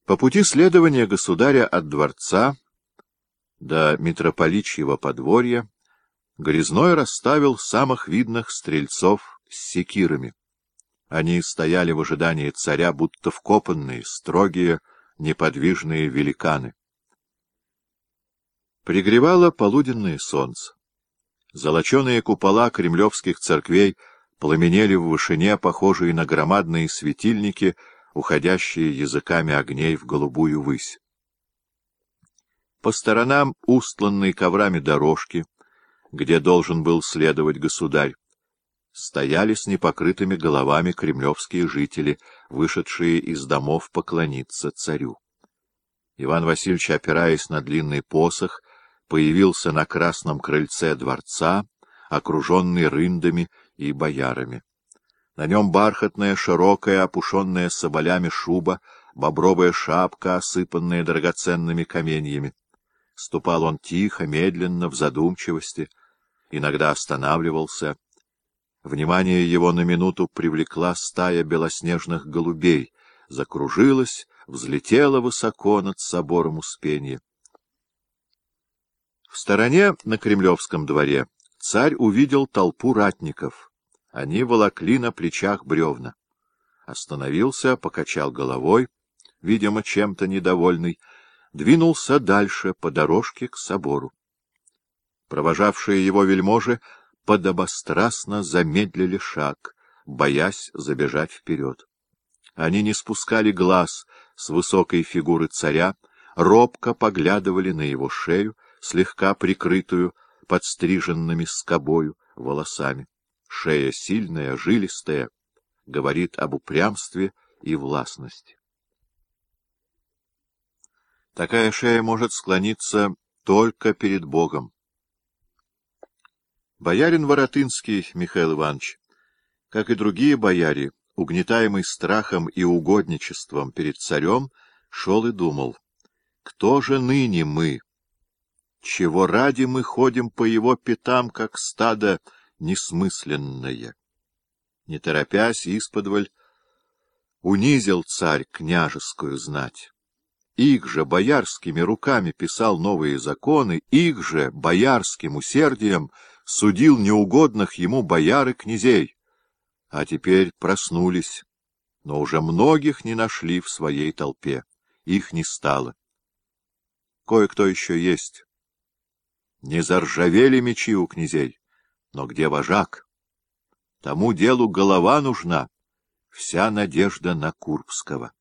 По пути следования государя от дворца до митрополичьего подворья Грязной расставил самых видных стрельцов с секирами. Они стояли в ожидании царя, будто вкопанные, строгие, неподвижные великаны. Пригревало полуденное солнце. Золоченые купола кремлевских церквей пламенели в вышине, похожие на громадные светильники, уходящие языками огней в голубую высь. По сторонам устланной коврами дорожки, где должен был следовать государь, стояли с непокрытыми головами кремлевские жители, вышедшие из домов поклониться царю. Иван Васильевич, опираясь на длинный посох, появился на красном крыльце дворца, окруженный рындами и боярами. На нем бархатная, широкая, опушенная соболями шуба, бобровая шапка, осыпанная драгоценными каменьями. Ступал он тихо, медленно, в задумчивости, иногда останавливался. Внимание его на минуту привлекла стая белоснежных голубей, закружилась, взлетела высоко над собором Успенья. В стороне, на Кремлевском дворе, царь увидел толпу ратников. Они волокли на плечах бревна. Остановился, покачал головой, видимо, чем-то недовольный, двинулся дальше по дорожке к собору. Провожавшие его вельможи подобострастно замедлили шаг, боясь забежать вперед. Они не спускали глаз с высокой фигуры царя, робко поглядывали на его шею, слегка прикрытую подстриженными скобою волосами. Шея сильная, жилистая, говорит об упрямстве и властности. Такая шея может склониться только перед Богом. Боярин Воротынский Михаил Иванович, как и другие бояре, угнетаемый страхом и угодничеством перед царем, шел и думал: кто же ныне мы? Чего ради мы ходим по его пятам, как стадо несмысленное? Не торопясь, исподволь унизил царь княжескую знать. Их же боярскими руками писал новые законы, их же боярским усердием судил неугодных ему бояр и князей. А теперь проснулись, но уже многих не нашли в своей толпе, их не стало. Кое-кто еще есть. Не заржавели мечи у князей, но где вожак? Тому делу голова нужна, вся надежда на Курбского.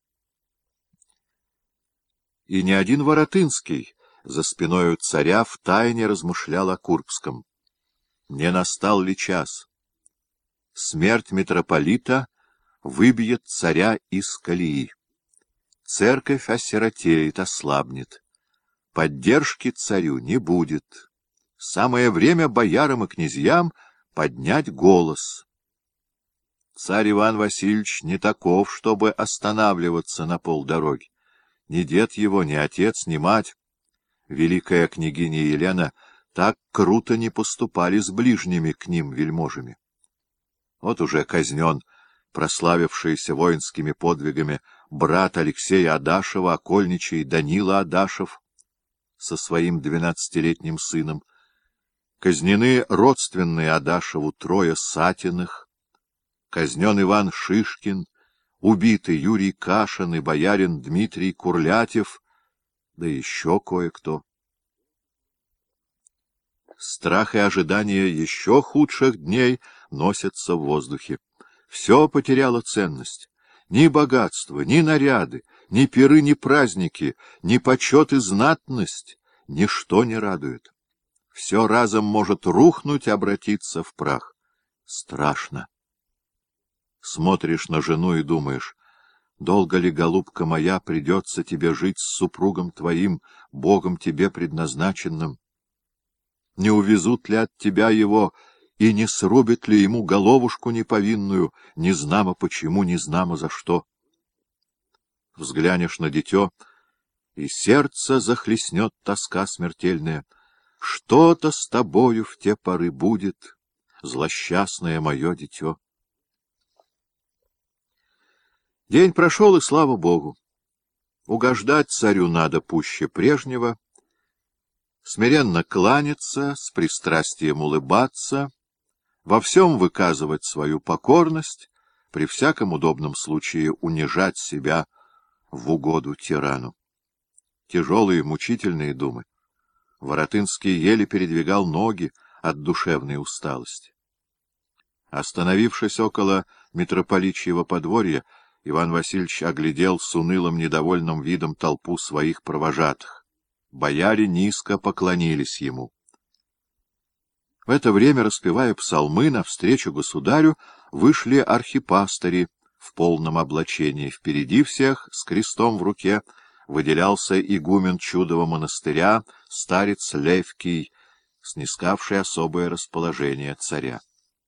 И ни один Воротынский за спиною царя втайне размышлял о Курбском. Не настал ли час? Смерть митрополита выбьет царя из колеи. Церковь осиротеет, ослабнет. Поддержки царю не будет. Самое время боярам и князьям поднять голос. Царь Иван Васильевич не таков, чтобы останавливаться на полдороги. Ни дед его, ни отец, ни мать, великая княгиня Елена, так круто не поступали с ближними к ним вельможами. Вот уже казнен, прославившийся воинскими подвигами, брат Алексея Адашева, окольничий Данила Адашев со своим 12-летним сыном. Казнены родственные Адашеву трое Сатиных. Казнен Иван Шишкин, убиты Юрий Кашин и боярин Дмитрий Курлятев, да еще кое-кто. Страх и ожидание еще худших дней носятся в воздухе. Все потеряло ценность. Ни богатство, ни наряды, ни пиры, ни праздники, ни почет и знатность, ничто не радует. Все разом может рухнуть, обратиться в прах. Страшно. Смотришь на жену и думаешь: долго ли, голубка моя, придется тебе жить с супругом твоим, Богом тебе предназначенным? Не увезут ли от тебя его, и не срубят ли ему головушку неповинную, не знамо почему, не знамо за что? Взглянешь на дитё, и сердце захлестнет тоска смертельная. Что-то с тобою в те поры будет, злосчастное мое дитё. День прошел, и слава Богу. Угождать царю надо пуще прежнего, смиренно кланяться, с пристрастием улыбаться, во всем выказывать свою покорность, при всяком удобном случае унижать себя в угоду тирану. Тяжелые, мучительные думы. Воротынский еле передвигал ноги от душевной усталости. Остановившись около митрополичьего подворья, Иван Васильевич оглядел с унылым недовольным видом толпу своих провожатых. Бояре низко поклонились ему. В это время, распевая псалмы, навстречу государю вышли архипастыри в полном облачении. Впереди всех, с крестом в руке, выделялся игумен чудового монастыря, старец Левкий, снискавший особое расположение царя.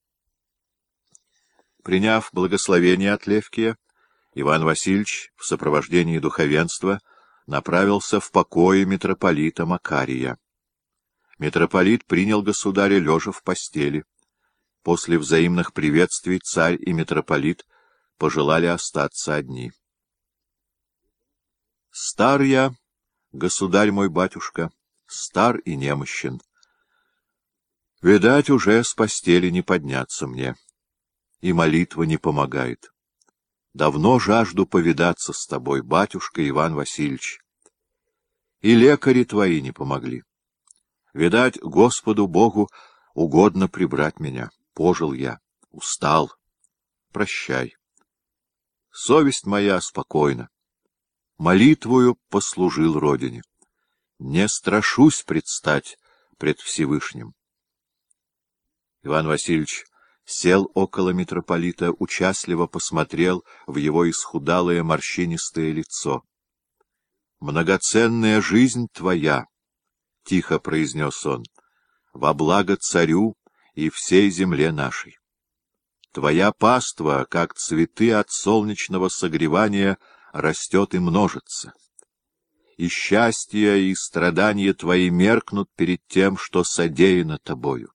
Приняв благословение от Левкия, Иван Васильевич в сопровождении духовенства направился в покои митрополита Макария. Митрополит принял государя лежа в постели. После взаимных приветствий царь и митрополит пожелали остаться одни. «Стар я, государь мой батюшка, стар и немощен. Видать, уже с постели не подняться мне, и молитва не помогает. Давно жажду повидаться с тобой, батюшка Иван Васильевич. И лекари твои не помогли. Видать, Господу Богу угодно прибрать меня. Пожил я, устал. Прощай. Совесть моя спокойна. Молитвою послужил Родине. Не страшусь предстать пред Всевышним». Иван Васильевич сел около митрополита, участливо посмотрел в его исхудалое морщинистое лицо. «Многоценная жизнь твоя, — тихо произнес он, — во благо царю и всей земле нашей. Твоя паства, как цветы от солнечного согревания, растет и множится. И счастье, и страдания твои меркнут перед тем, что содеяно тобою.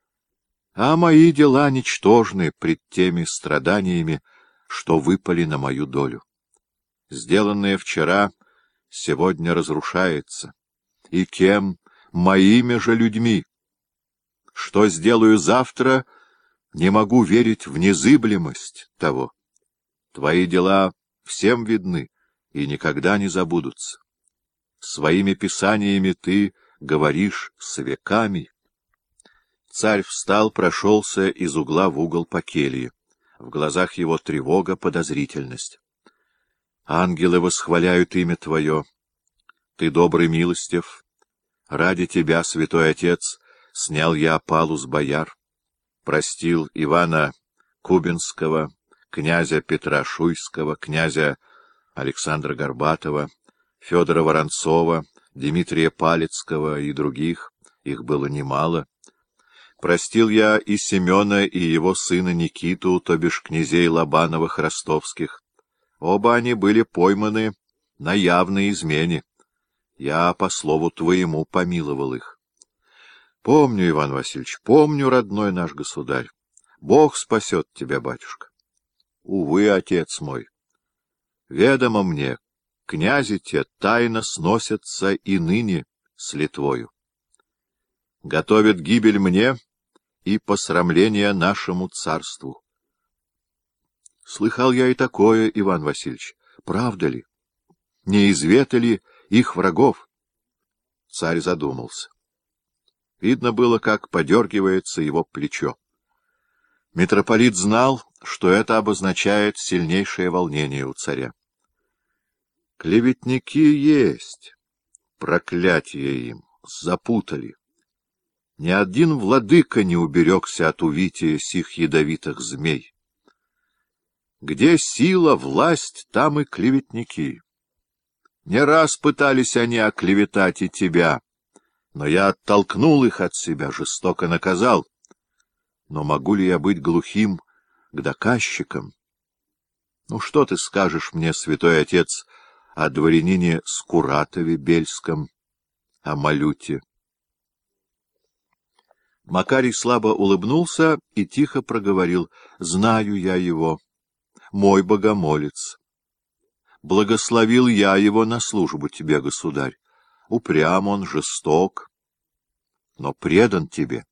А мои дела ничтожны пред теми страданиями, что выпали на мою долю. Сделанное вчера сегодня разрушается. И кем? Моими же людьми. Что сделаю завтра, не могу верить в незыблемость того. Твои дела всем видны и никогда не забудутся. Своими писаниями ты говоришь с веками». Царь встал, прошелся из угла в угол по келье. В глазах его тревога, подозрительность. «Ангелы восхваляют имя Твое. Ты добрый, милостив. Ради Тебя, святой Отец, снял я опалу с бояр, простил Ивана Кубинского, князя Петра Шуйского, князя Александра Горбатова, Федора Воронцова, Дмитрия Палецкого и других, их было немало. Простил я и Семена, и его сына Никиту, то бишь князей Лобановых Ростовских. Оба они были пойманы на явной измене. Я по слову твоему помиловал их. Помню, Иван Васильевич, помню, родной наш государь. Бог спасет тебя, батюшка. Увы, отец мой, ведомо мне, князи те тайно сносятся и ныне с Литвою. Готовят гибель мне и посрамление нашему царству. Слыхал я и такое, Иван Васильевич. Правда ли? Не изведали их врагов? Царь задумался. Видно было, как подергивается его плечо. Митрополит знал, что это обозначает сильнейшее волнение у царя. Клеветники есть, проклятие им, запутали. Ни один владыка не уберегся от увития сих ядовитых змей. Где сила, власть, там и клеветники. Не раз пытались они оклеветать и тебя, но я оттолкнул их от себя, жестоко наказал. Но могу ли я быть глухим к доказчикам? Ну, что ты скажешь мне, святой отец, о дворянине Скуратове Бельском, о Малюте? Макарий слабо улыбнулся и тихо проговорил: «Знаю я его, мой богомолец. Благословил я его на службу тебе, государь. Упрям он, жесток, но предан тебе.